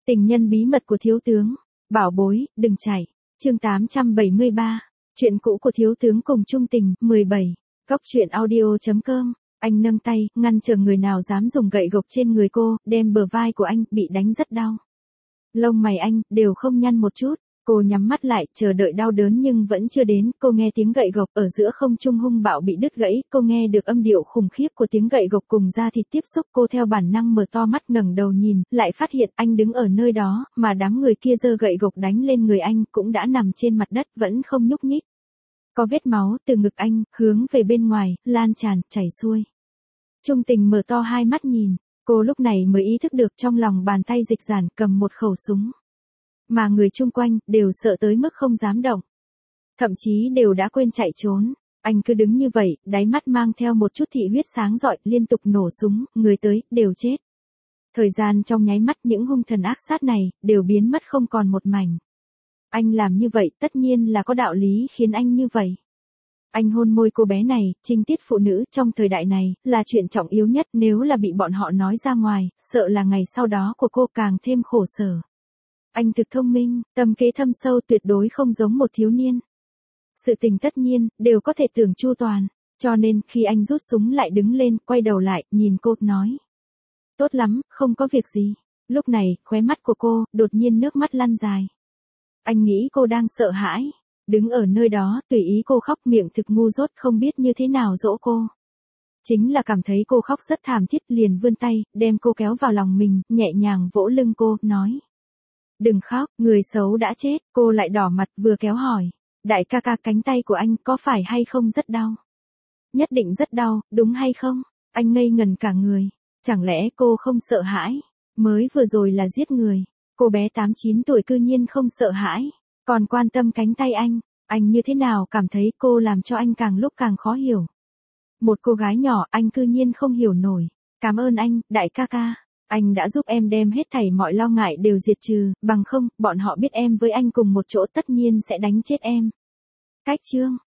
Tình nhân bí mật của thiếu tướng. Bảo bối, đừng chạy. Chương 873. Chuyện cũ của thiếu tướng cùng chung tình. 17. Góc truyện audio.com. Anh nâng tay, ngăn chờ người nào dám dùng gậy gộc trên người cô, đem bờ vai của anh bị đánh rất đau. Lông mày anh đều không nhăn một chút. Cô nhắm mắt lại, chờ đợi đau đớn nhưng vẫn chưa đến, cô nghe tiếng gậy gộc ở giữa không trung hung bạo bị đứt gãy, cô nghe được âm điệu khủng khiếp của tiếng gậy gộc cùng da thịt tiếp xúc, cô theo bản năng mở to mắt ngẩng đầu nhìn, lại phát hiện anh đứng ở nơi đó, mà đám người kia giơ gậy gộc đánh lên người anh, cũng đã nằm trên mặt đất, vẫn không nhúc nhích. Có vết máu từ ngực anh, hướng về bên ngoài, lan tràn, chảy xuôi. Trung Tình mở to hai mắt nhìn, cô lúc này mới ý thức được trong lòng bàn tay dịch giản cầm một khẩu súng. Mà người chung quanh, đều sợ tới mức không dám động. Thậm chí đều đã quên chạy trốn. Anh cứ đứng như vậy, đáy mắt mang theo một chút thị huyết sáng rọi, liên tục nổ súng, người tới, đều chết. Thời gian trong nháy mắt những hung thần ác sát này, đều biến mất không còn một mảnh. Anh làm như vậy, tất nhiên là có đạo lý khiến anh như vậy. Anh hôn môi cô bé này, trinh tiết phụ nữ trong thời đại này, là chuyện trọng yếu nhất, nếu là bị bọn họ nói ra ngoài, sợ là ngày sau đó của cô càng thêm khổ sở. Anh thực thông minh, tâm kế thâm sâu, tuyệt đối không giống một thiếu niên. Sự tình tất nhiên, đều có thể tưởng chu toàn, cho nên khi anh rút súng lại đứng lên, quay đầu lại, nhìn cô, nói. Tốt lắm, không có việc gì. Lúc này, khóe mắt của cô, đột nhiên nước mắt lăn dài. Anh nghĩ cô đang sợ hãi, đứng ở nơi đó, tùy ý cô khóc, miệng thực ngu dốt, không biết như thế nào dỗ cô. Chính là cảm thấy cô khóc rất thảm thiết, liền vươn tay, đem cô kéo vào lòng mình, nhẹ nhàng vỗ lưng cô, nói. Đừng khóc, người xấu đã chết, cô lại đỏ mặt, vừa kéo hỏi. Đại ca ca, cánh tay của anh có phải hay không rất đau? Nhất định rất đau, đúng hay không? Anh ngây ngần cả người. Chẳng lẽ cô không sợ hãi? Mới vừa rồi là giết người. Cô bé 8-9 tuổi cư nhiên không sợ hãi. Còn quan tâm cánh tay anh. Anh như thế nào cảm thấy cô làm cho anh càng lúc càng khó hiểu. Một cô gái nhỏ anh cư nhiên không hiểu nổi. Cảm ơn anh, đại ca ca. Anh đã giúp em đem hết thảy mọi lo ngại đều diệt trừ, bằng không, bọn họ biết em với anh cùng một chỗ tất nhiên sẽ đánh chết em. Cách chương